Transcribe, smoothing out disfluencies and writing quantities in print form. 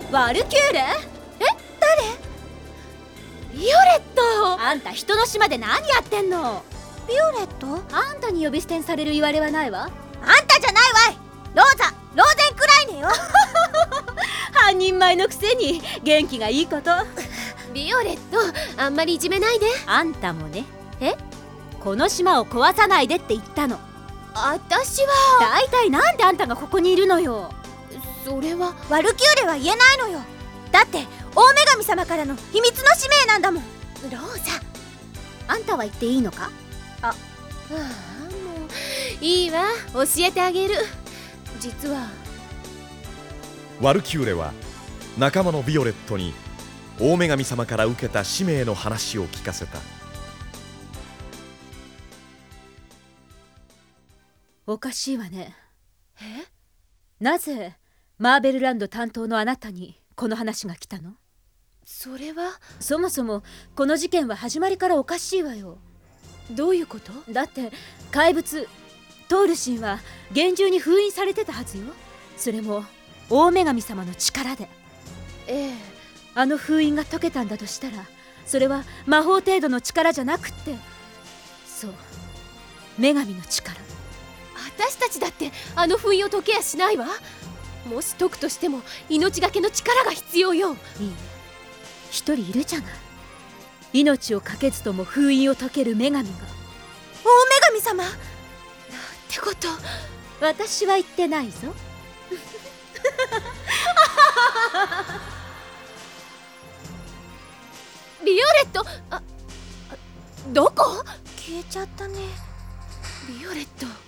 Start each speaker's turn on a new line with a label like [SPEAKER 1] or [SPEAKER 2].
[SPEAKER 1] ワルキューレ？
[SPEAKER 2] 誰？ビオレット！
[SPEAKER 1] あんた人の島で何やってんの？
[SPEAKER 2] ビオレット？
[SPEAKER 1] あんたに呼び捨てにされる言われはないわ。
[SPEAKER 2] あんたじゃないわい！ローゼンクライネよ。
[SPEAKER 1] 半人前のくせに元気がいいこと。
[SPEAKER 3] ビオレット、あんまりいじめないで。
[SPEAKER 1] あんたもね。この島を壊さないでって言ったの。
[SPEAKER 3] 私は
[SPEAKER 1] 大体なんであんたがここにいるのよ。
[SPEAKER 3] それは
[SPEAKER 2] ワルキューレは言えないのよ。だって大女神様からの秘密の使命なんだもん。
[SPEAKER 3] ローザ。
[SPEAKER 1] あんたは言っていいのか？
[SPEAKER 3] もういいわ、教えてあげる。実は
[SPEAKER 4] ワルキューレは仲間のビオレットに大女神様から受けた使命の話を聞かせた。
[SPEAKER 1] おかしいわね。なぜマーベルランド担当のあなたにこの話が来たの？
[SPEAKER 3] それは
[SPEAKER 1] そもそもこの事件は始まりからおかしいわよ。
[SPEAKER 3] どういうこと？
[SPEAKER 1] だって怪物トールシンは厳重に封印されてたはずよ。それも大女神様の力で。あの封印が解けたんだとしたら、それは魔法程度の力じゃなくって、そう、女神の力。
[SPEAKER 3] 私たちだってあの封印を解けやしないわ。もし解くとしても命がけの力が必要よ。
[SPEAKER 1] いい、一人いるじゃない。命をかけずとも封印を解ける女神が。
[SPEAKER 2] 大女神様
[SPEAKER 3] ってこと？
[SPEAKER 1] 私は言ってないぞ。
[SPEAKER 3] ビオレット、どこ？
[SPEAKER 2] 消えちゃったね。
[SPEAKER 3] ビオレット。